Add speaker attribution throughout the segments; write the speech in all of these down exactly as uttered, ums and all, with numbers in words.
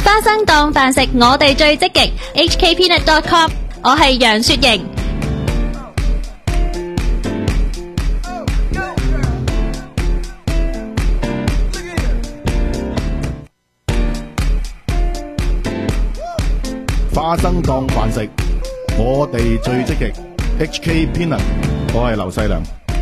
Speaker 1: 花生當飯食，我哋最積極。H K Peanut dot com， 我係楊雪瑩。
Speaker 2: 花生當飯食，我哋最積極。H K Peanut， 我係劉細良。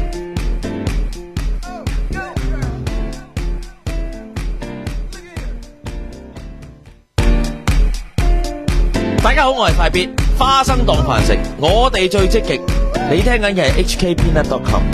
Speaker 3: 大家好，我係快必。花生當飯食，我哋最積極。你聽緊嘅係 H K Peanut dot com。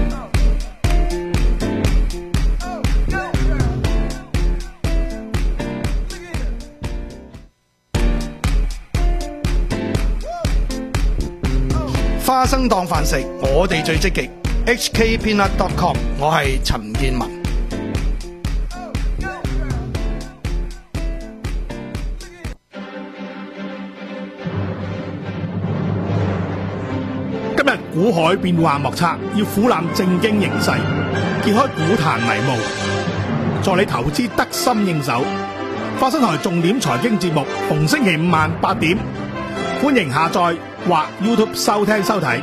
Speaker 4: 花生當飯食，我哋最積極。H K Peanut dot com， 我係陳建文。
Speaker 5: 今日股海變幻莫測，要俯瞰正經形勢，揭開股壇迷霧，助你投資得心應手。花生台重點財經節目，逢星期五晚八點，歡迎下載或 YouTube 收聽收睇。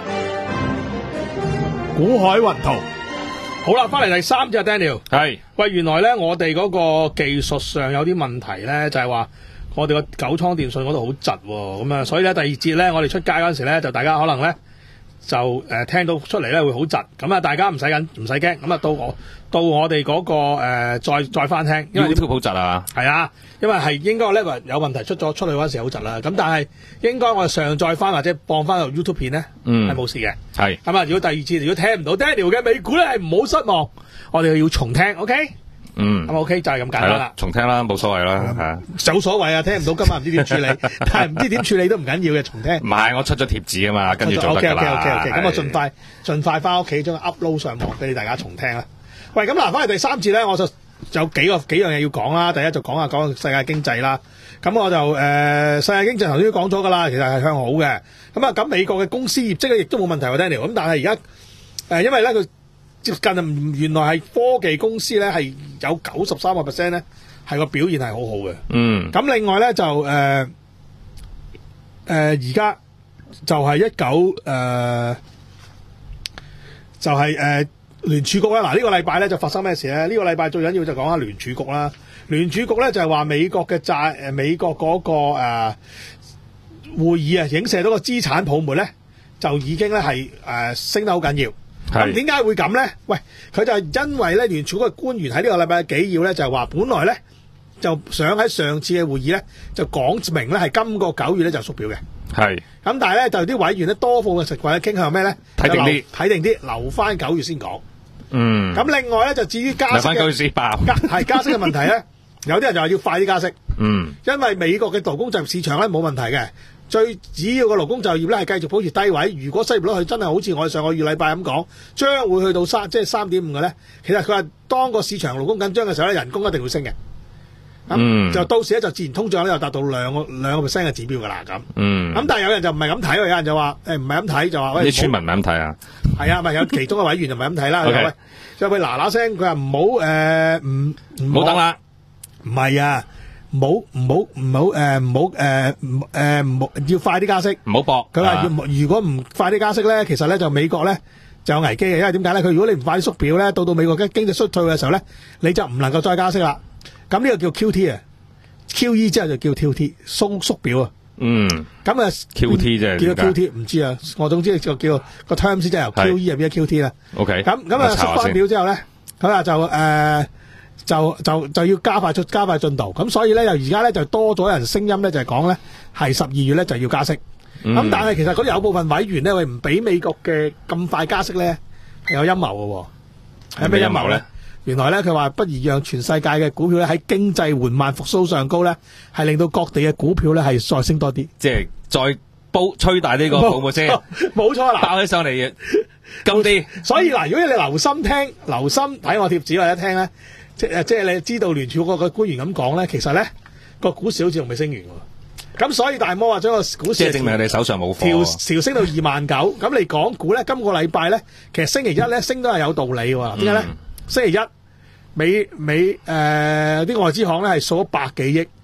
Speaker 5: 股海雲圖，好啦，翻嚟第三隻 Daniel，
Speaker 6: 係
Speaker 5: 喂，原來咧我哋嗰個技術上有啲問題咧，就係話我哋個九倉電訊嗰度好窒喎，咁啊，所以咧第二節咧我哋出街嗰陣時咧，就大家可能咧就誒、呃、聽到出嚟咧會好窒，咁啊大家唔使緊，唔使驚，咁啊到我到我哋嗰、那個誒、呃、再再翻聽，因為
Speaker 6: YouTube 好窒啊，
Speaker 5: 係啊，因為係應該 level 有問題出咗出去嗰陣時好窒啦，咁但係應該我哋上載翻或者放翻到 YouTube 片咧，係冇、嗯、事嘅，係咁啊。如果第二次如果聽唔到 Daniel 嘅美股咧，係唔好失望，我哋要重聽 ，OK？ 嗯，咁 OK 就係咁簡單啦，
Speaker 6: 重聽啦，冇所謂啦，係啊，
Speaker 5: 有所謂啊，聽唔到今日唔知點處理，但係唔知點處理都唔緊要嘅，重聽。唔
Speaker 6: 係，我出咗貼紙啊嘛，跟住做得㗎啦。
Speaker 5: OK OK OK OK，咁我盡快盡快翻屋企將佢 upload 上網俾你大家重聽啦。喂，咁嗱，翻嚟第三節咧，我就有幾個幾樣嘢要講啦。第一就講下講世界經濟啦。咁我就誒、呃、世界經濟頭先都講咗㗎啦，其實係向好嘅。咁啊，咁美國嘅公司業績咧亦都冇問題喎 ，Daniel。咁但係而家誒，因為咧佢接近原來係科技公司咧係有九十三個 percent 咧係個表現係好好嘅。嗯。咁另外咧就誒誒而家就係一九誒就係、是、誒。呃聯儲局啦，嗱、這、呢個禮拜咧就發生咩事咧？呢、這個禮拜最緊要就講下聯儲局啦。聯儲局咧就係話美國嘅債誒美國嗰、那個誒、呃、會議啊，影射到個資產泡沫咧，就已經咧係誒升得好緊要。咁點解會咁咧？喂，佢就係因為咧聯儲局嘅官員喺呢個禮拜嘅紀要咧，就係話本來咧就想喺上次嘅會議咧就講明咧係今個九月咧就縮表嘅。係。咁但係咧就啲委員咧多數嘅食位傾向咩咧？睇定啲，睇定啲，留翻九月先講。嗯，咁另外咧就至於加息嘅加係加息嘅問題咧，有啲人就話要快啲加息。嗯，因為美國嘅勞工就業市場咧冇問題嘅，最主要嘅勞工就業咧係繼續保持低位。如果失業率佢真係好似我哋上個月禮拜咁講，將會去到三即係三點五嘅咧，其實佢話當個市場勞工緊張嘅時候咧，人工一定會升嘅。咁、嗯、就到時咧就自然通脹咧就達到兩個兩個 percent 嘅指標噶啦咁。嗯。咁但係有人就唔係咁睇，有人就話誒唔係咁睇，就話喂啲村民唔係咁睇啊。係啊，咪有其中嘅委員就唔係咁睇啦。OK。就喂嗱嗱聲，佢話唔好誒唔唔好等啦。唔係啊，唔好唔好唔好誒唔好誒誒唔好要快啲加息。唔好搏。佢話要如果唔快啲加息咧，其實咧就美國咧就有危機嘅，因為點解咧？佢如果你唔快啲縮表咧，到到美國嘅經濟衰退嘅時候咧，你就唔能夠再加息啦。咁呢個叫 Q T 啊 ，Q E 之後就叫 Q T 縮縮表啊。嗯。咁啊 ，Q T 啫，叫 Q T 唔知啊，我總之就叫個 terms 即係由 Q E 入邊嘅 Q T 啦。OK。咁咁啊，縮翻表之後咧，佢話就誒、呃、就就就要加快出加快進度。咁所以咧，就而家咧就多咗人聲音咧，就係講咧係十二月咧就要加息。咁、嗯、但係其實嗰啲有部分委員咧，佢唔俾美國嘅咁快加息咧，係有陰謀嘅。係咩陰謀咧？原來咧，佢話不如讓全世界嘅股票咧喺經濟緩慢復甦上高咧，係令到各地嘅股票咧係再升多啲，即係再煲吹大呢個泡沫先。冇錯啦，爆起上嚟嘅高啲。所以嗱，如果你留心聽、留心睇我貼紙或者聽咧，即係即係你知道聯儲局個官員咁講咧，其實咧個股市好似仲未升完喎。咁所以大摩話將個股市即係證明你手上冇貨，調調升到二萬九。咁你港股咧，今個禮拜咧，其實星期一咧升都係有道理喎。點解咧？星期一美美誒啲、呃、外資行咧係掃咗百幾億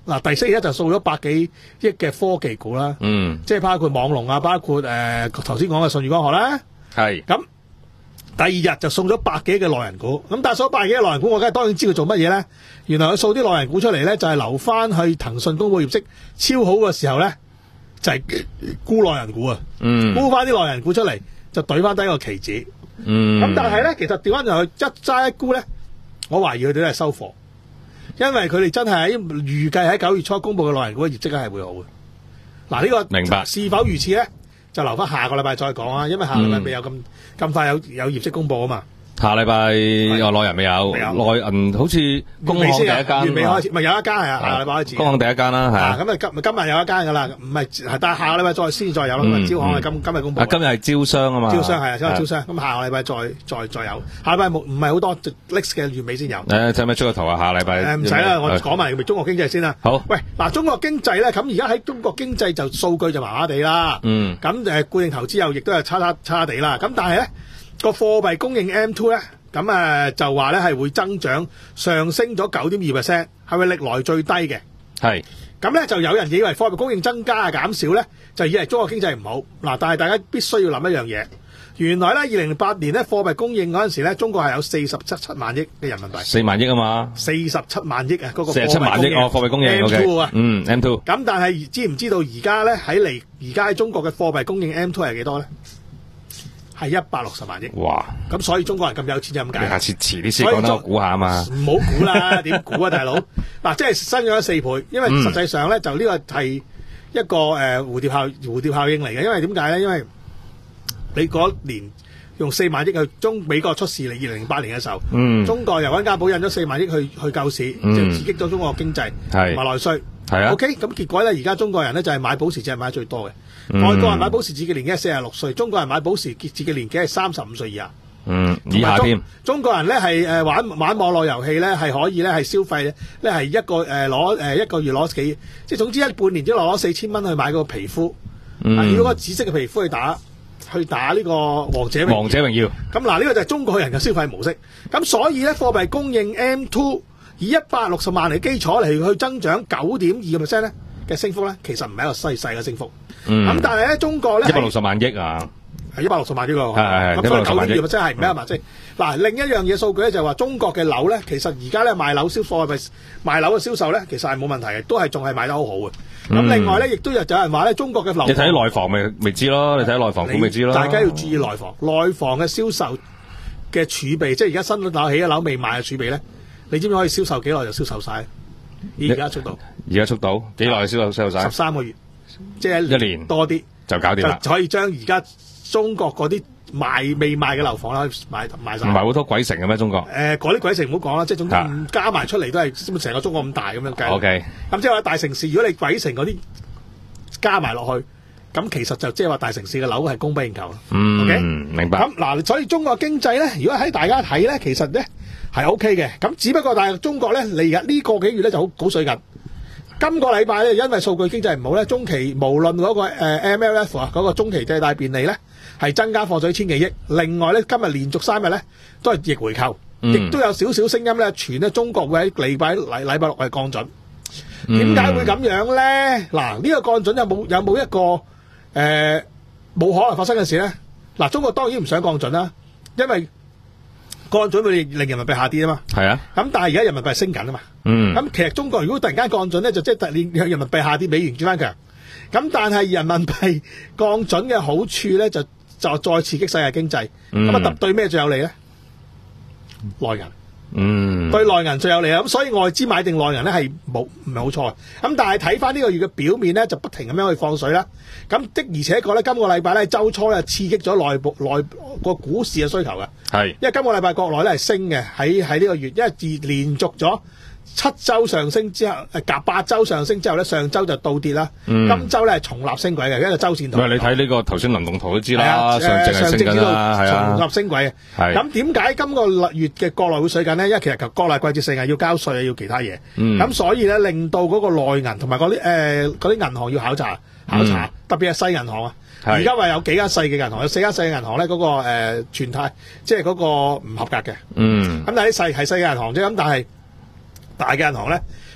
Speaker 5: 嗱，第四一就掃咗百幾億嘅科技股啦，
Speaker 6: 嗯，
Speaker 5: 即係包括網龍啊，包括誒頭先講嘅舜宇光學啦。
Speaker 6: 係。
Speaker 5: 咁第二日就送咗百幾億嘅內人股，咁但係掃百幾億嘅內人股，我梗係當然知佢做乜嘢咧。原來佢掃啲內人股出嚟咧，就係留翻去騰訊公佈業績超好嘅時候咧，就係沽內人股啊，
Speaker 6: 嗯，
Speaker 5: 沽翻啲內人股出嚟，就懟翻低個期指。
Speaker 6: 嗯，
Speaker 5: 咁但係咧，其實調翻入去一揸一沽咧，我懷疑佢哋都係收貨，因為佢哋真係喺預計喺九月初公佈嘅內人股嘅業績係會好嘅。嗱，呢個
Speaker 6: 明白
Speaker 5: 是否如此咧？就留翻下個禮拜再講啊，因為下個禮拜未有咁咁、嗯、快有有業績公佈啊嘛。
Speaker 6: 下禮拜有內人未有，內銀好似工行第一間，
Speaker 5: 月尾開始，咪有一間係啊，下個禮拜開始。
Speaker 6: 工行第一間啦，係啊。
Speaker 5: 咁啊今今日有一間噶啦，唔係，但係下個禮拜再先再有啦。
Speaker 6: 嗯、
Speaker 5: 招行係今今日公佈。
Speaker 6: 啊，今日係招商啊嘛。
Speaker 5: 招商係啊，今日招商。咁下個禮拜再再再有，下禮拜冇唔係好多 list 嘅月尾先有。
Speaker 6: 誒，使唔使出個圖啊？下禮拜。誒
Speaker 5: 唔使啦，我講埋中國經濟先啦。
Speaker 6: 好。
Speaker 5: 喂，嗱，中國經濟咧，咁而家喺中國經濟就數據就麻麻地啦。
Speaker 6: 嗯。
Speaker 5: 咁誒固定投資又亦都係差差差地啦。咁但係咧個貨幣供應 M two 咧。咁誒就話咧係會增長上升咗九點二 percent， 係咪歷來最低嘅？
Speaker 6: 係。咁
Speaker 5: 咧就有人以為貨幣供應增加啊減少咧，就以為中國經濟唔好。嗱，但係大家必須要諗一樣嘢，原來咧二零零八年咧貨幣供應嗰陣時咧，中國係有四十七七萬億嘅人民幣。
Speaker 6: 四萬億啊嘛。四
Speaker 5: 十七萬億啊，嗰、那個
Speaker 6: 四十七萬億哦，貨幣供應
Speaker 5: M two 啊，
Speaker 6: 嗯 M two。
Speaker 5: 咁但係知唔知道而家咧喺嚟而家喺中國嘅貨幣供應 M two 係幾多咧？係一百六十萬億。哇！咁所以中國人咁有錢就咁解。
Speaker 6: 你下次遲啲先講得我估下啊嘛。
Speaker 5: 唔好估啦，點估啊，大佬？嗱，即係增咗四倍，因為實際上咧、嗯、就呢個係一個誒、呃、蝴蝶效蝴蝶效應嚟嘅。因為點解咧？因為你嗰年用四萬億去中美國出事嚟，二零零八年嘅時候，嗯、中國由溫家寶印咗四萬億去去救市，嗯、就刺激咗中國經濟同埋內需。係啊。OK，咁結果咧，而家中國人咧就係買保時捷係買得最多嘅。外國人買保時捷嘅年紀係四十六歲，中國人買保時捷嘅年紀係三十五歲以下。嗯，以下添。中國人咧係誒玩玩網絡遊戲咧係可以咧係消費咧係一個誒攞誒一個月攞幾，即係總之一半年之內攞四千蚊去買個皮膚。嗯。如果個紫色嘅皮膚去打去打呢個王者榮耀。王者榮耀。咁嗱，呢個就係中國人嘅消費模式。咁所以咧貨幣供應 M two 以一百六十萬嚟基礎嚟去增長九點二個 percent 咧嘅升幅咧，其實唔係一個細細嘅升幅。嗯，咁但係咧，中國咧一百六十萬億啊，係一百六十萬億咯，係係係，咁所以九點二 percent 係唔係啊嘛？即係嗱，另一樣嘢數據咧就係話中國嘅樓咧，其實而家咧賣樓銷貨係賣樓嘅銷售咧，其實係冇問題嘅，都係仲係賣得好好嘅。咁、嗯、另外咧，亦都有有人話咧，中國嘅樓你睇內房咪咪知咯，你睇內房股咪知咯。大家要注意內房，內房嘅銷售嘅儲備，即係而家新樓起嘅樓未賣嘅儲備咧，你知唔知可以銷售幾耐就銷售晒？而家速度，而家速度幾耐銷售銷售晒？十三個月。即係一年多啲就搞掂啦，就可以將而家中國嗰啲賣未賣嘅樓房啦，賣賣晒。唔係好多鬼城嘅咩？中國誒，嗰啲鬼城唔好講啦，即係總之加埋出嚟都係成個中國咁大咁樣計。O K，咁即係話大城市，如果你鬼城嗰啲加埋落去，咁其實就即係話大城市嘅樓係供不應求啦。嗯，O K，明白。咁嗱，所以中國經濟咧，如果喺大家睇咧，其實咧係 O K 嘅。咁只不過但係中國咧，嚟緊呢個幾月咧就好好水緊。今個禮拜咧，因為數據經濟唔好咧，中期無論嗰、那個、呃、M L F 啊，嗰個中期借貸便利咧，係增加放水千幾億。另外咧，今日連續三日咧都係逆回購，亦、嗯、都有少少聲音咧傳咧中國會喺禮拜禮禮拜六係降準。點解會咁樣咧？嗱，呢、這個降準有冇有冇一個誒冇、呃、可能發生嘅事咧？嗱，中國當然唔想降準啦，因為降準會令人民幣下跌啊嘛。係啊。咁但係而家人民幣升緊啊嘛。嗯。咁其實中國如果突然間降準咧，就即係令人民幣下跌，美元轉翻強。咁但係人民幣降準嘅好處咧，就就再刺激世界經濟。咁啊特對咩最有利咧？內銀。嗯。對內銀最有利啊！咁所以外資買定內銀咧係冇唔係好錯。咁但係睇翻呢個月嘅表面咧，就不停咁樣去放水啦。咁的而且確咧，今個禮拜咧週初咧刺激咗內部內個股市嘅需求嘅。係。因為今個禮拜國內咧係升嘅，喺喺呢個月，因為自連續咗七週上升之後，誒夾八週上升之後咧，上週就倒跌啦。嗯。今週咧係重立升軌嘅，一個週線圖。唔係你睇呢個頭先輪動圖都知啦，上證係升緊啦，係啊。重立升軌嘅。係。咁點解今個月嘅國內會水緊呢？因為其實國內季節性係要交稅啊，要其他嘢。嗯。咁所以咧，令到嗰個內銀同埋嗰啲誒嗰啲銀行要考察考察，特別係細銀行啊。而家話有幾間細嘅銀行，有四間細嘅銀行咧，嗰、嗰個誒、呃、全貸即係嗰個唔合格嘅。嗯。咁但係啲細係細嘅銀行啫，咁但係大嘅銀行咧，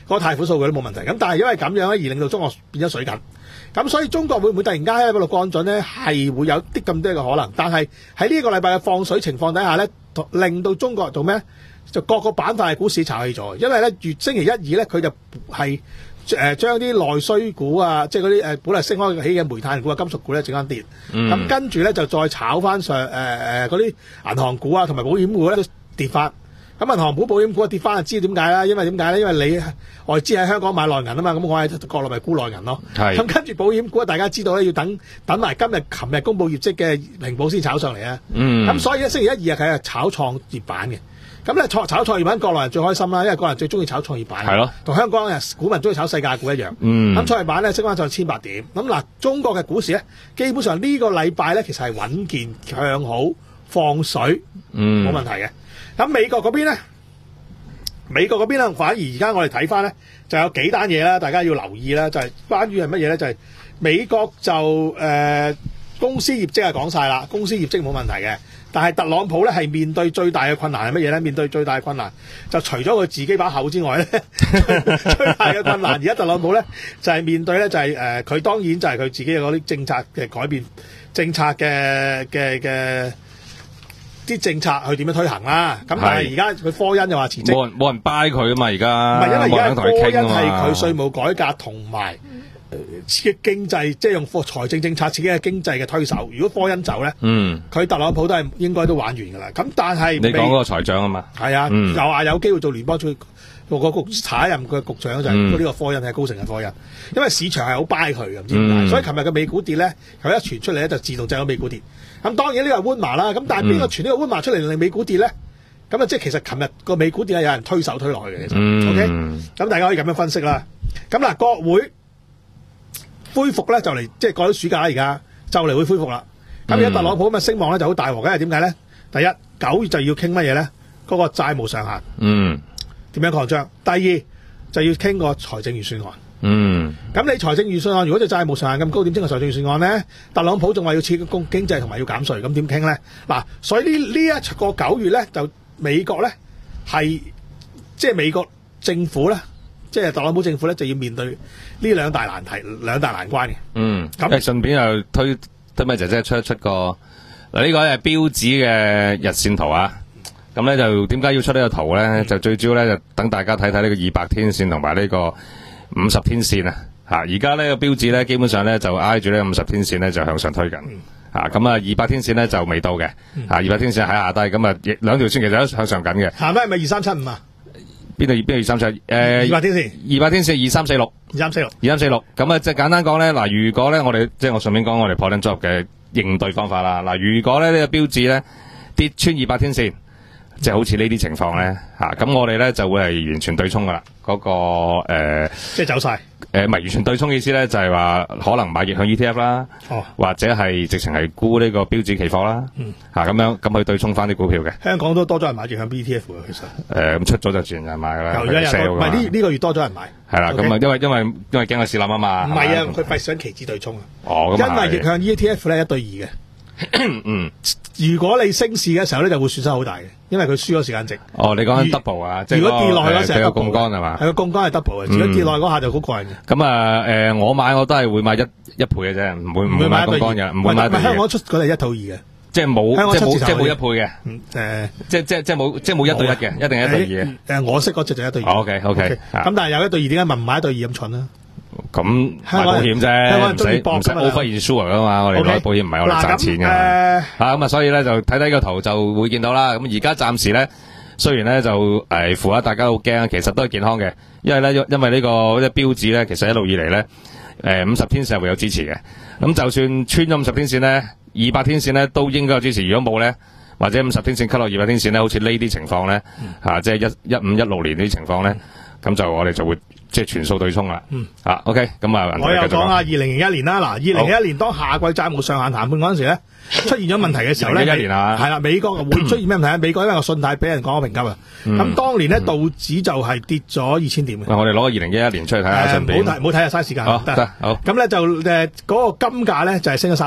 Speaker 5: 個貸款數據都冇問題。咁但係因為咁樣咧，而令到中國變咗水緊。咁所以中國會唔會突然間喺嗰度降準咧？係會有啲咁多嘅可能。但係喺呢個禮拜嘅放水情況底下咧，令到中國做咩？就各個板塊嘅股市炒起咗。因為咧，月星期一二咧，佢就係誒將啲內需股啊，即係嗰啲誒本來升開起嘅煤炭股啊、金屬股咧，整間跌。咁、嗯、跟住咧就再炒翻上誒誒嗰啲銀行股啊，同埋保險股咧都跌翻。咁銀行股、保險股跌翻就知點解啦？因為點解咧？因為你外資喺香港買內銀啊嘛，咁我喺國內咪沽內銀咯。咁跟住保險股，大家知道咧，要等等埋今日、琴日公佈業績嘅平保先炒上嚟啊。咁、嗯、所以咧，星期一、二日佢係炒創業板嘅。咁咧炒炒創業板，國內人最開心啦，因為國內人最中意炒創業板。係咯，同香港人股民中意炒世界股一樣。咁、嗯、創業板咧升翻上千八點。咁嗱，中國嘅股市咧，基本上呢個禮拜咧，其實係穩健向好，放水，冇、嗯、問題嘅。咁美國嗰邊咧，美國嗰邊咧，反而而家我哋睇翻咧，就有幾單嘢啦，大家要留意啦，就係、是、關於係乜嘢咧？就係、是、美國就誒、呃、公司業績係講晒啦，公司業績冇問題嘅，但係特朗普咧係面對最大嘅困難係乜嘢咧？面對最大嘅困難就除咗佢自己把口之外咧，最大嘅困難而家特朗普咧就係、是、面對咧就係誒佢當然就係佢自己嘅嗰啲政策嘅改變，政策嘅嘅嘅。啲政策去點樣推行啦？咁但係而家佢科恩又話辭職，冇人冇人 buy 佢啊嘛！而家唔係因為而家科恩係佢稅務改革同埋刺激經濟，即係用財政政策刺激嘅經濟嘅推手。如果科恩走咧，嗯，佢特朗普都係應該都玩完㗎啦。咁但係你講嗰個財長啊嘛，係啊，嗯、又話有機會做聯邦最個個局下一任嘅局長就係呢個科恩係高盛嘅科恩，因為市場係好 buy 佢嘅，唔知點解。嗯、所以琴日嘅美股跌咧，佢一傳出嚟咧就自動制咗美股跌。咁當然呢個係溫麻啦，咁但係邊個傳呢個溫麻出嚟令美股跌咧？咁啊，即係其實琴日個美股跌係有人推手推落去嘅，其實、嗯、，OK，咁大家可以咁樣分析啦。咁嗱，國會恢復咧就嚟，即係過咗暑假啦，而家就嚟會恢復啦。咁而家特朗普咁嘅聲望咧就好大鑊嘅，係點解咧？第一，九月就要傾乜嘢咧？嗰、嗰個債務上限，嗯，點樣擴張？第二就要傾個財政預算案。嗯，咁你財政預算案如果就債務上限咁高，點傾個財政預算案咧？特朗普仲話要刺激經經濟同埋要減稅，咁點傾咧？嗱，所以呢呢一個九月咧，就美國咧係即係美國政府咧，即係特朗普政府咧就要面對呢兩大難題、兩大難關嘅。嗯，咁誒順便又推推咪姐姐出一出個嗱呢個係標指嘅日線圖啊。咁咧就點解要出呢個圖咧？嗯、就最主要咧就等大家睇睇呢個二百天線同埋呢個五十天線啊！嚇，而家呢個標指咧基本上咧就挨住呢個五十天線咧就向上推緊。嚇，咁啊二百天線咧就未到嘅。嚇、嗯，二百天線喺下低，咁啊兩條線其實都向上緊嘅。下低係咪二三七五啊？邊度邊度二三七？誒二百天線，二百天線二三四六，二三四六，二三四六。咁啊即係簡單講咧，嗱，如果咧我哋即係我順便講我哋破頂作嘅應對方法啦。嗱，如果咧呢個標指咧跌穿二百天線，即係好似呢啲情況咧，吓、咁我哋咧就會係完全對沖噶啦，嗰、那個誒，呃、即係走晒。誒，唔係完全對沖意思咧，就係、是、話可能買逆向 E T F 啦，哦、或者係直情係沽呢個標指期貨啦，吓、嗯、咁、啊、樣咁去對沖翻啲股票嘅。香港都多咗人買逆向 E T F 嘅，其實。誒、呃，咁出咗就自然有人買噶啦。有有人唔係呢呢個月多咗人買。係啦，咁啊，因為因為因為驚個市冧啊嘛。唔係啊，佢費想期指對沖啊。哦，咁因為逆向 E T F 咧一對二嘅。嗯，如果你升市嘅時候咧，就會損失好大嘅，因為佢輸咗時間值。哦，你講緊 double 啊，即係如果跌落去嗰時係個槓桿係嘛？係個槓桿係 double 嘅，如果跌落去嗰下就好過癮嘅。咁啊，誒，我買我都係會買一一倍嘅啫，唔會唔會買槓桿嘅，唔會買。唔係香港出嗰係一套二嘅，即係冇即係冇即係冇一倍嘅。誒，即係即係即係冇即係冇一對一嘅，一定係一對二嘅。誒，我識嗰隻就一對二。O K O K，咁但係有一對二，點解唔買一對二咁蠢啊？咁買保險啫，唔使唔使 over insure 噶嘛，我哋買保險唔係我哋賺錢嘅。吓咁啊，所以咧就睇睇個圖就會見到啦。咁而家暫時咧，雖然咧就誒符合大家好驚，其實都係健康嘅，因為咧因為呢個即係標指咧，其實一路以嚟咧，誒五十天線係會有支持嘅。咁就算穿咗五十天線咧，二百天線咧都應該有支持。如果冇咧，或者五十天線 cut 落二百天線咧，好似呢啲情況咧，吓即係一一五一六年呢啲情況咧，咁就我哋就會。即係全數對沖啦，嗯，啊 ，OK，咁啊，我又講下二零零一年啦，嗱，二零零一年當夏季債務上限談判嗰陣時咧，出現咗問題嘅時候咧，一年啊，係啦，美國會出現咩問題啊？美國因為個信貸俾人降咗評級啊，咁、嗯、當年咧道指就係跌咗二千點嘅。我哋攞個二零一一年出嚟睇下順便。唔好睇，唔好睇啊，嘥時間。好，得，好。咁咧就誒嗰、那個金價咧就係升咗三成嘅。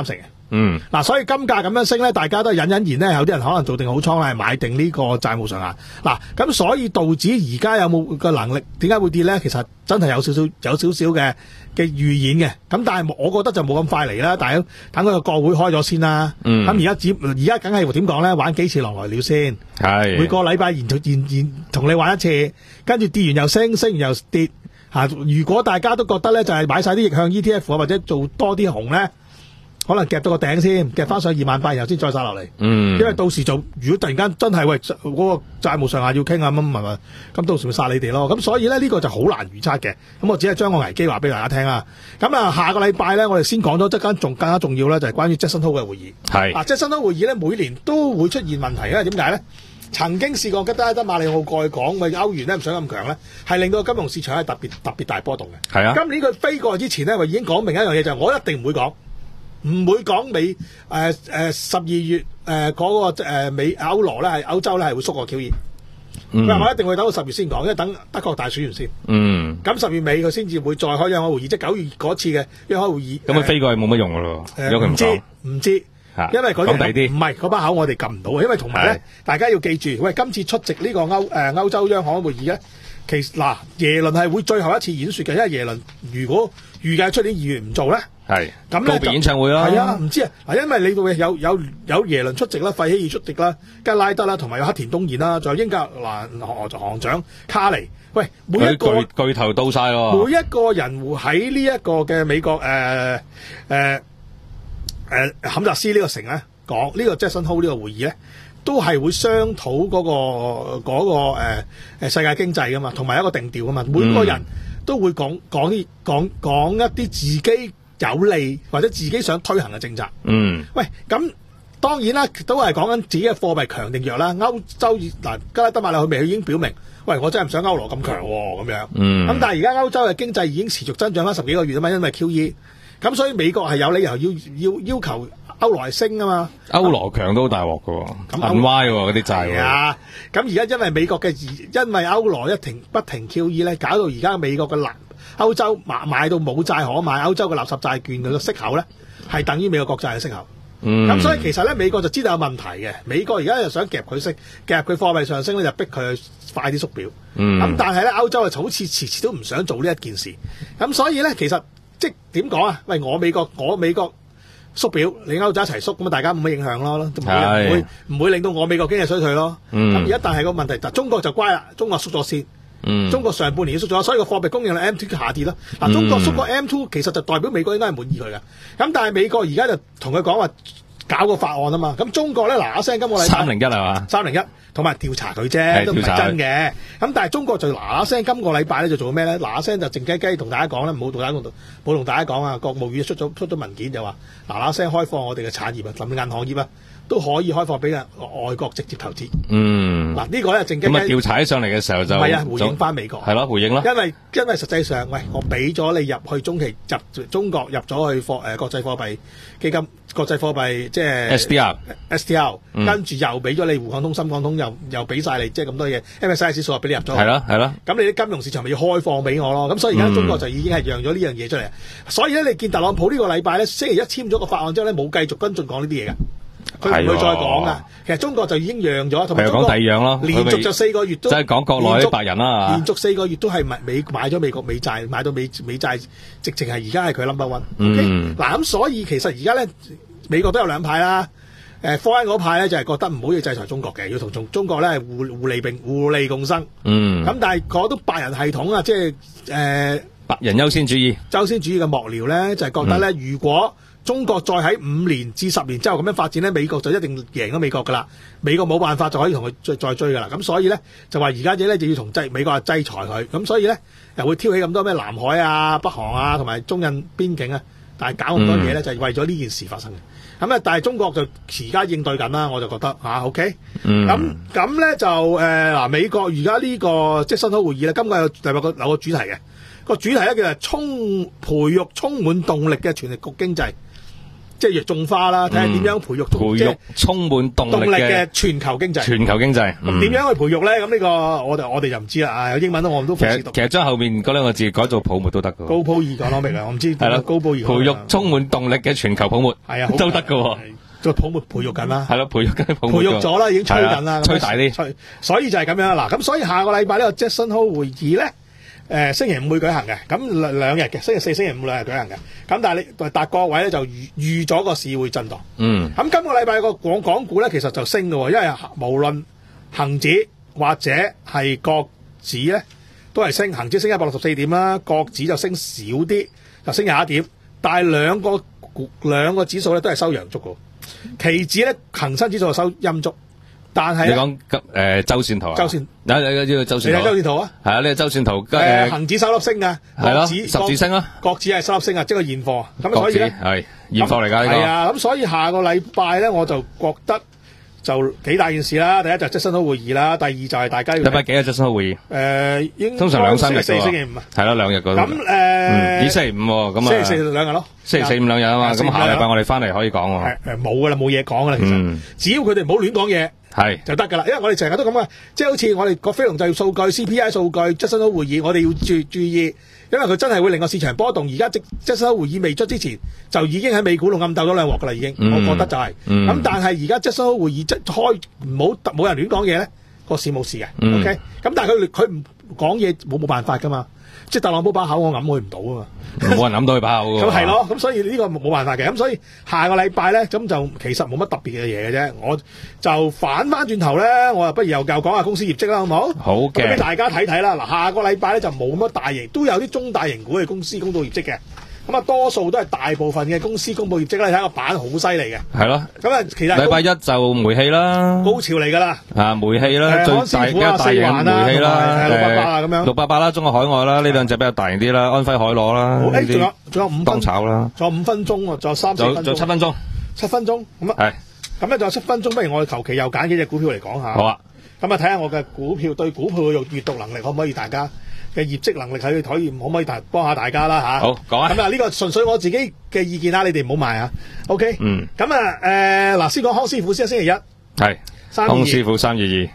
Speaker 6: 嗯，
Speaker 5: 嗱、啊，所以金價咁樣升咧，大家都隱隱然咧，有啲人可能做定好倉啦，係買定呢個債務上限。嗱、啊，咁所以道指而家有冇個能力？點解會跌咧？其實真係有少少有少少嘅嘅預演嘅。咁但係我覺得就冇咁快嚟啦。但係等佢個國會開咗先啦。
Speaker 6: 嗯。
Speaker 5: 咁而家只而家梗係點講咧？玩幾次狼來了先。
Speaker 6: 係。
Speaker 5: 每個禮拜延續延延同你玩一次，跟住跌完又升，升完又跌。嚇、啊！如果大家都覺得咧，就係、是、買晒啲逆向 E T F 啊，或者做多啲紅咧。可能夾到個頂先，夾翻上二萬八，然後先再殺落嚟。嗯，因為到時就如果突然間真係喂嗰、那個債務上限要傾啊，咁咪咪咁到時咪殺你哋咯。咁所以咧呢、這個就好難預測嘅。咁我只係將個危機話俾大家聽啊。咁啊下個禮拜咧，我哋先講咗即間仲更加重要咧，就係關於 Jackson Hole 嘅會議。係啊 Jackson Hole 會議咧每年都會出現問題，因為點解咧？曾經試過吉德德馬里奧過去講，喂歐元咧唔想咁強咧，係令到金融市場係特別特別大波動嘅。係啊，今年佢飛過去之前咧，我已經講明一樣嘢，就係、是、我一定唔會講。唔會講美誒誒十二月誒嗰、呃那個誒、呃、美歐羅咧係歐洲咧係會縮個 Q E，佢話我一定會等到十月先講，因為等德國大選完先。嗯，咁十月尾佢先至會再開央行會議，即係九月嗰次嘅央行會議。咁佢飛過去冇乜用噶咯，如果佢唔知唔知，因為嗰啲唔係嗰把口我哋撳唔到，因為同埋咧大家要記住，喂今次出席呢個歐誒、呃、歐洲央行會議咧，其實嗱、呃、耶倫係會最後一次演說嘅，因為耶倫如果預計出年二月唔做咧。係咁咧，告別演唱會啦。係啊，唔知啊，嗱，因為你度有有有耶倫出席啦，費希爾出席啦，加拉德啦，同埋有黑田東彥啦，仲有英格蘭行行長卡尼。喂，每一個巨巨頭到晒咯。每一個人喺呢一個嘅美國誒誒誒坎澤斯呢個城咧講呢個 Jackson Hole 呢個會議咧，都係會商討嗰、那個嗰、那個誒誒、呃、世界經濟噶嘛，同埋一個定調噶嘛，每個人都會講講啲講講一啲自己有利或者自己想推行嘅政策。嗯，喂，咁當然啦，都係講緊自己嘅貨幣強定弱啦。歐洲嗱，加拉德馬里佢未已經表明，喂，我真係唔想歐羅咁強喎，咁樣。嗯，咁但係而家歐洲嘅經濟已經持續增長翻十幾個月啊嘛，因為 Q E， 咁所以美國係有理由要要要求歐羅係升啊嘛。歐羅強都好大鑊㗎喎，銀歪喎嗰啲債。係啊，咁而家因為美國嘅因為歐羅一停不停 Q E 咧，搞到而家美國嘅難。歐洲買買到冇債可買，歐洲嘅垃圾債券嘅息口咧係等於美國國債嘅息口。嗯，咁所以其實咧美國就知道有問題嘅，美國而家又想夾佢息，夾佢貨幣上升咧就逼佢快啲縮表。嗯，咁但係咧歐洲就好似遲遲都唔想做呢一件事。咁所以咧其實即點講啊？喂，我美國我美國縮表，你歐洲一齊縮，咁啊大家冇乜影響咯，唔會唔會令到我美國經濟衰退咯。咁而家但係個問題就中國就乖啦，中國縮咗先。嗯，中國上半年都縮咗，所以個貨幣供應量 M two 下跌咯。嗱、嗯，中國縮個 M two 其實就代表美國應該係滿意佢嘅。咁但係美國而家就同佢講話搞個法案啊嘛。咁中國咧嗱嗱聲今個禮拜三零一係嘛？三零一同埋調查佢啫，都唔係真嘅。咁但係中國就嗱嗱聲今個禮拜咧就做咩咧？嗱嗱聲就靜雞雞同大家講咧，唔好同大家講，冇同大家講啊。國務院出咗出咗文件就話嗱嗱聲開放我哋嘅產業啊，甚至銀行業啊。都可以開放俾人外國直接投資。嗯，嗱、這個、呢個咧正經。咁啊調查起上嚟嘅時候就唔係啊，回應翻美國。係咯，回應咯。因為因為實際上，喂，我俾咗你入去中期入中國入咗去貨誒、呃、國際貨幣基金、國際貨幣即係 S D R、S D R，、嗯、跟住又俾咗你滬港通、深港通，又又俾晒你即係咁多嘢 M S C I 指數又俾你入咗。係咯係咯。咁你啲金融市場咪要開放俾我咯？咁所以而家中國就已經係讓咗呢樣嘢出嚟。所以咧，你見特朗普呢個禮拜咧，星期一簽咗個法案之後咧，冇繼續跟進講呢啲嘢㗎。佢唔會再講噶，其實中國就已經讓咗，同埋講第二樣咯。連續就四個月都即係講國內啲白人啦，連續四個月都係買美買咗美國美債，買到美美債，直情係而家係佢 number one。嗯，嗱咁所以其實而家咧，美國都有兩派啦。誒，科恩嗰派咧就係覺得唔好要制裁中國嘅，要同中中國咧互互利並互利共生。嗯，咁但係嗰都白人系統啊，即係誒白人優先主義、優先主義嘅幕僚咧，就係覺得咧，如果中國再喺五年至十年之後咁樣發展咧，美國就一定贏咗美國噶啦。美國冇辦法就可以同佢再再追噶啦。咁所以咧就話而家嘢咧就要同制美國制裁佢。咁所以咧又會挑起咁多咩南海啊、北韓啊同埋中印邊境啊，但係搞咁多嘢咧、嗯、就係為咗呢件事發生嘅。咁啊，但係中國就而家應對緊啦，我就覺得嚇、啊、OK。咁咁咧就誒嗱、呃，美國而家呢個即係Jackson Hole會議咧，今個有有個有個主題嘅個主題咧叫做充培育充滿動力嘅全力局經濟。 即係種花啦，睇下點樣培育
Speaker 6: 培育充滿動力嘅
Speaker 5: 全球經濟。
Speaker 6: 全球經濟
Speaker 5: 咁點樣去培育咧？咁呢個我哋我哋就唔知啦。啊，有英文我都
Speaker 6: 其實其實將後面嗰兩個字改做泡沫都得㗎。
Speaker 5: 高鋪二講攞明啦，我唔知係啦。高鋪二
Speaker 6: 培育充滿動力嘅全球泡沫係啊，都得㗎。
Speaker 5: 個泡沫培育緊啦，
Speaker 6: 係咯，培育緊泡沫。
Speaker 5: 培育咗啦，已經吹緊啦，
Speaker 6: 吹大啲。
Speaker 5: 所以就係咁樣啦。嗱，咁所以下個禮拜呢個 Jackson Hole 會議咧。誒、呃、星期五會舉行嘅，咁兩兩日嘅，星期四、星期五兩日舉行嘅。咁但係你達各位咧就預預咗個市會震盪。嗯。咁今個禮拜個港港股咧其實就升嘅喎，因為無論恒指或者係國指咧都係升，恒指升一百六十四點啦，國指就升少啲，就升廿一點。但係兩個兩個指數咧都係收陽燭嘅，期指咧恒生指數就收陰燭。但係你
Speaker 6: 講誒周線圖啊？
Speaker 5: 周線，
Speaker 6: 有有有呢個周線圖。你睇
Speaker 5: 周線圖啊？
Speaker 6: 係啊，呢個周線圖。
Speaker 5: 誒，恒指收粒升啊，
Speaker 6: 國指十字星啊，
Speaker 5: 國指係收粒升啊，即係現貨。咁所以咧
Speaker 6: 係現貨嚟㗎呢個。
Speaker 5: 係啊，咁所以下個禮拜咧，我就覺得就幾大件事啦。第一就係Jackson Hole會議啦，第二就係大家要。禮
Speaker 6: 拜幾啊Jackson Hole會議？
Speaker 5: 誒，應
Speaker 6: 通常兩三日。
Speaker 5: 星期四、星期五啊。
Speaker 6: 係咯，兩日嗰度。
Speaker 5: 咁誒，
Speaker 6: 以星期五喎，咁啊。
Speaker 5: 星期四兩日咯。
Speaker 6: 星期四五兩日啊嘛，咁下禮拜我哋翻嚟可以講喎。
Speaker 5: 誒冇㗎啦，冇嘢講㗎啦，其實只要佢哋唔好亂講嘢。
Speaker 6: 係就
Speaker 5: 得㗎啦，因為我哋成日都咁啊，即係好似我哋個非農就業數據、C P I 數據、Jackson Hole會議，我哋要注注意，因為佢真係會令個市場波動。而家即 Jackson Hole會議未出之前，就已經喺美股度暗鬥咗兩鑊㗎啦，已經。嗯、我覺得就係、是，咁、嗯、但係而家Jackson Hole會議即開唔好冇人亂講嘢咧，個市冇事嘅。嗯、OK，咁但係佢佢唔講嘢冇冇辦法㗎嘛，即係特朗普把口我揞佢唔到啊嘛。
Speaker 6: 冇人諗到佢把口㗎。
Speaker 5: 咁係咯，咁所以呢個冇辦法嘅。咁所以下個禮拜咧，咁就其實冇乜特別嘅嘢嘅啫。我就反翻轉頭咧，我又不如又又講下公司業績啦，好唔好？好嘅。咁俾大家睇睇啦。嗱，下個禮拜咧就冇乜大型，都有啲中大型股嘅公司公布業績嘅。咁啊，多數都係大部分嘅公司公布業績咧，你睇個板好犀利嘅。係咯。咁啊，其實禮拜一就煤氣啦，高潮嚟㗎啦。啊，煤氣啦，最大嘅大型煤氣啦，六八八啊咁樣。六八八啦，中國海外啦，呢兩隻比較大型啲啦，安徽海螺啦。誒，仲有仲有五分當炒啦，仲有五分鐘喎，仲有三四分鐘。仲有七分鐘。七分鐘咁啊。係。咁咧仲有七分鐘，不如我哋求其又揀幾隻股票嚟講下。好啊。咁啊，睇下我嘅股票對股票嘅閱讀能力可唔可以大家？嘅業績能力係可以可唔可以幫下大家啦吓？好講啊！咁啊呢個純粹我自己嘅意見啦，你哋唔好賣啊。OK，嗯，咁啊誒嗱，先講康師傅先，星期一係康師傅三二二。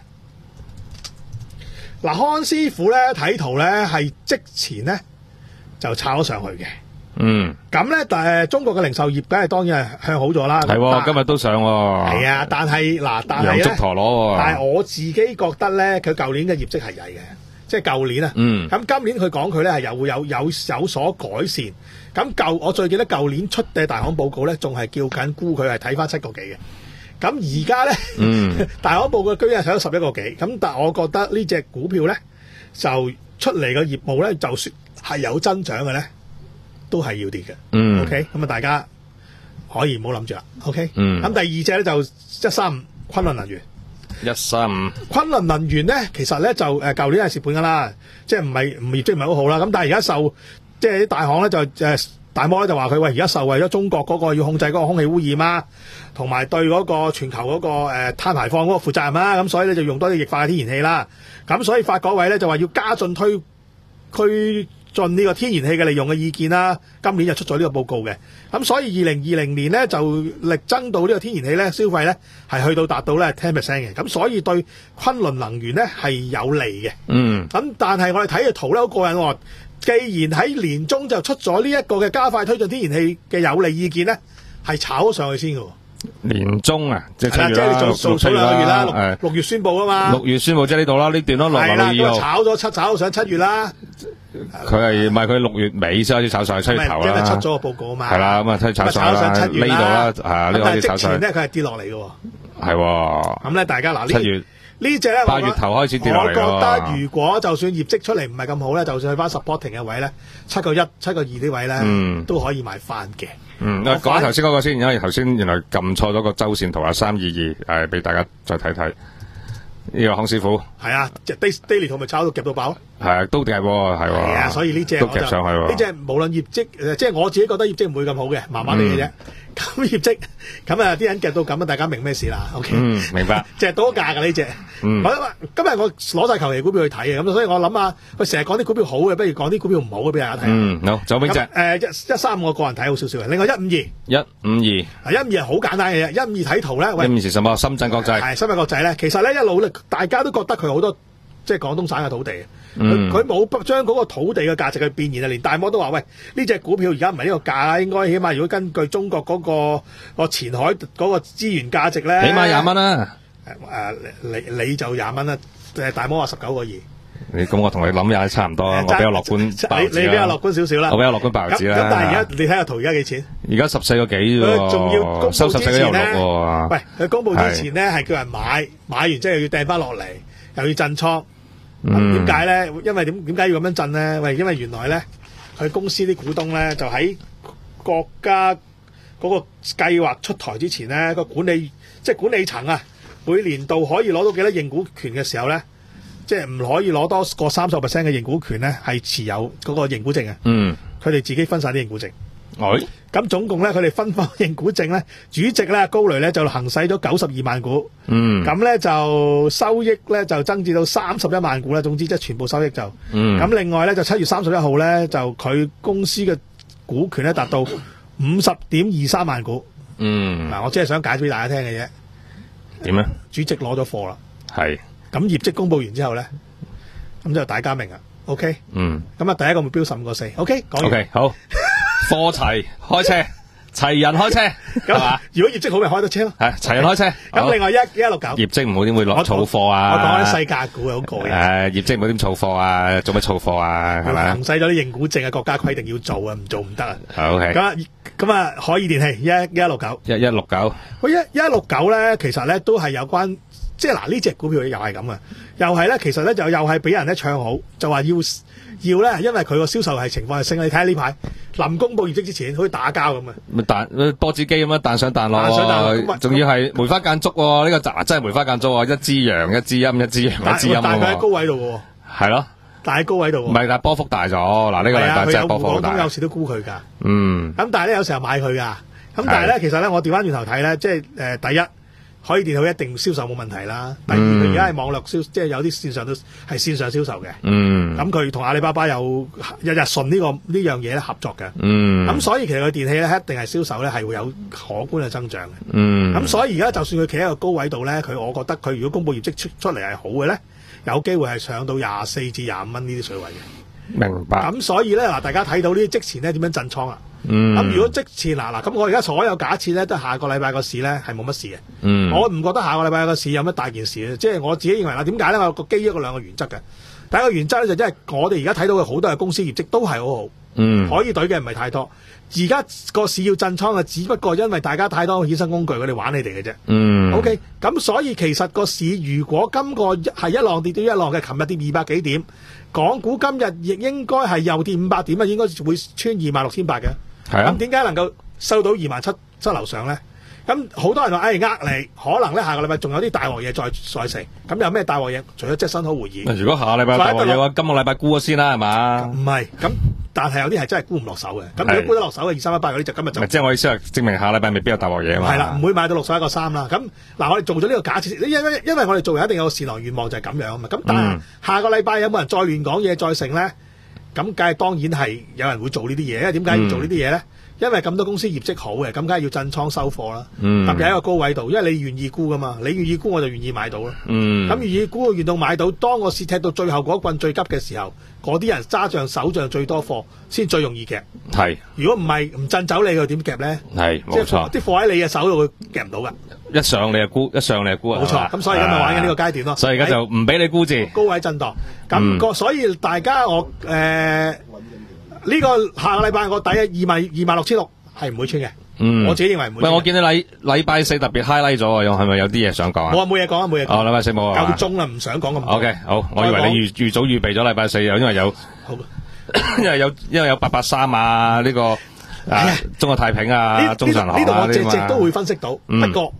Speaker 5: 嗱，康師傅咧睇圖咧係即前咧就炒咗上去嘅。嗯，咁咧誒中國嘅零售業梗係當然係向好咗啦。係，今日都上喎。係啊，但係嗱，但係咧，羊足陀螺。但係我自己覺得咧，佢舊年嘅業績係曳嘅。即係舊年啊，咁、嗯、今年佢講佢咧係又會有有有所改善。咁舊我最記得舊年出嘅大行報告咧，仲係叫緊估佢係睇翻七個幾嘅。咁而家咧，嗯、大行報告居然係睇到十一個幾。咁但係我覺得呢隻股票咧，就出嚟嘅業務咧，就算係有增長嘅咧，都係要跌嘅。嗯、OK，咁啊大家可以唔好諗住啦。OK，咁、嗯、第二隻咧就一三五昆侖能源。一三五，昆侖能源咧，其實咧就誒舊年係蝕本噶啦，即係唔係唔業績唔係好好啦。咁但係而家受即係啲大行咧就誒大摩咧就話佢喂而家受惠咗中國嗰個要控制嗰個空氣污染啊，同埋對嗰個全球嗰個誒碳排放嗰個負責任啦。咁所以咧就用多啲液化嘅天然氣啦。咁所以發改委咧就話要加進推推進呢個天然氣嘅利用嘅意見啦。今年就出咗呢個報告嘅。咁所以二零二零年咧就力爭到呢個天然氣咧消費咧係去到達到咧 ten percent 嘅，咁所以對昆侖能源咧係有利嘅。嗯，咁但係我哋睇嘅圖咧好過癮喎，既然喺年中就出咗呢一個嘅加快推進天然氣嘅有利意見咧，係炒咗上去先嘅。年中啊，即係七月啦，即係你做做咗兩個月啦，六六月宣布啊嘛，六月宣布即係呢度啦，呢段咯，六月二號炒咗七炒到上七月啦。佢係唔係佢六月尾先開始炒上去七月頭啦？因為出咗個報告啊嘛。係啦，咁啊推炒上啦，呢度啦，係呢個可以炒上。但係之前咧，佢係跌落嚟嘅。係。咁咧，大家嗱呢七月呢隻咧，八月頭開始跌落嚟。我覺得如果就算業績出嚟唔係咁好咧，就算去翻 supporting 嘅位咧，七個一、七個二呢位咧，都可以買翻嘅。嗯，講下頭先嗰個先，因為頭先原來撳錯咗個周線圖啊，三二二，誒，俾大家再睇睇呢個康師傅。係啊，即係 daily 圖咪炒到夾到爆。
Speaker 6: 係啊，都夾喎，係喎。
Speaker 5: 係啊，所以呢隻
Speaker 6: 都夾上去喎。
Speaker 5: 呢隻無論業績誒，即係我自己覺得業績唔會咁好嘅，麻麻地嘅啫。咁業績咁啊，啲人夾到咁啊，大家明咩事啦 ？OK，
Speaker 6: 嗯，明白。
Speaker 5: 即係多價㗎呢隻。
Speaker 6: 嗯。
Speaker 5: 今日我攞晒求其股票去睇嘅，咁所以我諗下，佢成日講啲股票好嘅，不如講啲股票唔好嘅俾大家睇。
Speaker 6: 嗯，好，仲有邊隻？
Speaker 5: 誒一一三五，我個人睇好少少嘅。另外一五二。一
Speaker 6: 五二。
Speaker 5: 啊，一五二係好簡單嘅啫。一五二睇圖咧，喂。
Speaker 6: 一五二是什麼？深圳國際。
Speaker 5: 係深圳國際咧，其實咧一路咧，大家都覺得佢好多即係廣東省嘅土地。佢佢冇將嗰個土地嘅價值去變現啊！連大摩都話：喂，呢隻股票而家唔係呢個價啦，應該起碼如果根據中國嗰、嗰個前海嗰個資源價值咧，
Speaker 6: 起碼廿蚊啦。
Speaker 5: 誒、呃、你你就廿蚊啦，誒大摩話十九個二。
Speaker 6: 你咁我同你諗嘢差唔多，我比較樂觀爆子啦。
Speaker 5: 你比較樂觀少少啦。
Speaker 6: 我比較樂觀爆子啦。
Speaker 5: 咁但係而家你睇下圖，而家幾錢？
Speaker 6: 而家十四個幾喎。
Speaker 5: 仲要公佈之前咧，喂，佢公佈之前咧係叫人買，買完之後又要掟翻落嚟，又要震倉。點解咧？因為點點解要咁樣震咧？喂，因為原來咧，佢公司啲股東咧就喺國家嗰個計劃出台之前咧，個管理即係管理層啊，每年度可以攞到幾多認股權嘅時候咧，即係唔可以攞多過三十 percent 嘅認股權咧，係持有嗰個認股證啊。嗯，佢哋自己分晒啲認股證。
Speaker 6: 哎，
Speaker 5: 咁總共咧，佢哋分翻認股證咧，主席咧高雷咧就行使咗九十二萬股，嗯，咁咧就收益咧就增至到三十一萬股啦。總之即係全部收益就，嗯，咁另外咧就七月三十一號咧就佢公司嘅股權咧達到五十點二三萬股，嗯，嗱我只係想解俾大家聽嘅啫。
Speaker 6: 點咧？
Speaker 5: 主席攞咗貨啦，
Speaker 6: 係，咁
Speaker 5: 業績公佈完之後咧，咁就大家明啦 ，OK，嗯，咁啊第一個目標十五個四 ，OK， 講完
Speaker 6: ，OK 好。貨齊開車，齊人開車，係嘛？
Speaker 5: 如果業績好咪開得車咯。係
Speaker 6: 齊人開車。
Speaker 5: 咁另外一一六九
Speaker 6: 業績唔好點會落儲貨啊？
Speaker 5: 我講啲細價股好過癮。
Speaker 6: 誒，業績唔好點儲貨啊？做乜儲貨啊？係咪？
Speaker 5: 行使咗啲認股證啊，國家規定要做啊，唔做唔得啊。
Speaker 6: OK。
Speaker 5: 咁啊咁啊，海爾電器一一六九。一
Speaker 6: 一六九。
Speaker 5: 喂，一一六九咧，其實咧都係有關，即係嗱呢隻股票又係咁啊，又係咧，其實咧就又係俾人咧唱好，就話要要咧，因為佢個銷售係情況係升，你睇下呢排。臨公佈業績之前，好似打交咁啊！
Speaker 6: 咪彈波子機咁樣彈上彈落，彈上彈落，仲要係梅花間竹喎！呢個真真係梅花間竹喎！一支陽，一支陰，一支陽，一支陰喎！
Speaker 5: 但係佢喺高位度喎。係
Speaker 6: 咯，
Speaker 5: 但係喺高位度喎。唔
Speaker 6: 係，但係波幅大咗。嗱，呢個禮拜真係波幅大。
Speaker 5: 廣東有時都估佢㗎。
Speaker 6: 嗯。咁
Speaker 5: 但係咧，有時候買佢㗎。咁但係咧，其實咧，我調翻轉頭睇咧，即係誒第一。海爾電器一定銷售冇問題啦。第二，佢而家係網絡銷，即係有啲線上都係線上銷售嘅。嗯，咁佢同阿里巴巴有日日順呢個呢樣嘢咧合作嘅。嗯，咁所以其實佢電器咧一定係銷售咧係會有可觀嘅增長嘅。嗯，咁所以而家就算佢企喺個高位度咧，佢我覺得佢如果公佈業績出出嚟係好嘅咧，有機會係上到廿四至廿五蚊呢啲水位嘅。明白。咁所以咧嗱，大家睇到呢啲即前咧點樣震倉啊？嗯，咁如果即前嗱嗱，咁我而家所有假設咧，都係下個禮拜個市咧係冇乜事嘅。嗯，我唔覺得下個禮拜個市有乜大件事嘅，即係我自己認為啦。點解咧？我有個基於個兩個原則嘅。第一個原則咧就即係我哋而家睇到嘅好多嘅公司業績都係好好，嗯，可以懟嘅唔係太多。而家個市要震倉嘅，只不過因為大家太多衍生工具，佢哋玩你哋嘅啫。嗯 ，OK，咁所以其實個市如果今個係一浪跌到一浪嘅，琴日跌二百幾點，港股今日亦應該係又跌五百點啊，應該會穿二萬六千八嘅。係啊，咁點解能夠收到二萬七七樓上咧？咁好多人話誒呃你，可能咧下個禮拜仲有啲大鑊嘢再再成。咁有咩大鑊嘢？除咗即係新好會議。如果下個禮拜大鑊嘢嘅話，今個禮拜沽咗先啦，係嘛？唔係，咁但係有啲係真係沽唔落手嘅。咁如果沽得落手嘅二三一八嗰啲就今日就。即係我意思係證明下個禮拜未必有大鑊嘢啊嘛。係啦，唔會買到六十一個三啦。咁嗱，我哋做咗呢個假設，因因因為我哋做人一定有個善良願望就係咁樣啊嘛。咁但係下個禮拜有冇人再亂講嘢再成咧？咁梗係當然係有人會做呢啲嘢，因為點解要做呢啲嘢咧？因為咁多公司業績好嘅，咁梗係要震倉收貨啦。嗯、特別喺一個高位度，因為你願意沽噶嘛，你願意沽我就願意買到咯。咁、嗯、願意沽願到買到，當個市踢到最後嗰一棍最急嘅時候，嗰啲人揸仗手仗最多貨，先最容易夾。係，如果唔係唔震走你，佢點夾咧？係，冇錯。啲貨喺你嘅手度，佢夾唔到噶。一上你就沽，一上你就沽啊！冇錯。咁所以今日玩緊呢個階段咯。所以而家就唔俾你沽字，高位震盪。咁、嗯、個所以大家我誒。呃呢、這個下個禮拜我第一二萬二萬六千六係唔會穿嘅，嗯，我自己認為唔會穿。喂，我見你禮禮拜四特別 highlight 咗啊，又係咪有啲嘢想講啊？冇啊，冇嘢講啊，冇嘢講。哦，禮拜四冇啊。夠鐘啦，唔想講咁多。O K，好，我以為你預預早預備咗禮拜四，因為有，好因為有因為有八八三啊，呢、這個啊中國太平啊，中神行啊，呢度我隻隻都會分析到，嗯、不過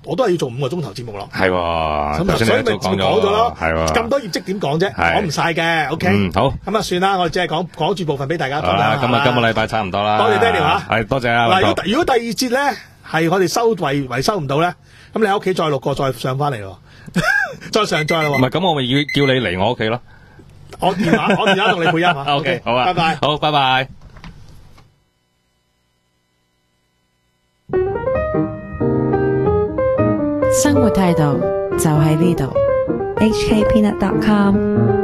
Speaker 5: 我都係要做五個鐘頭節目咯。
Speaker 6: 係喎，
Speaker 5: 咁所以咪講咗咯。
Speaker 6: 係喎，
Speaker 5: 咁多業績點講啫？講唔晒嘅。OK。嗯，好。咁啊，算啦，我哋只係講講住部分俾大家。
Speaker 6: 好啦，今日今個禮拜差唔多啦。
Speaker 5: 多謝 Daniel 嚇。
Speaker 6: 係，多謝啊。
Speaker 5: 嗱，如果如果第二節咧係我哋收維維修唔到咧，咁你喺屋企再錄過再上翻嚟咯，再上載咯。
Speaker 6: 唔係，咁我咪要叫你嚟我屋企咯。
Speaker 5: 我電話，我電話同你配音啊。
Speaker 6: OK，好啊，
Speaker 5: 拜拜。
Speaker 6: 好，拜拜。
Speaker 7: 生活態度就喺呢度。H K Peanut dot com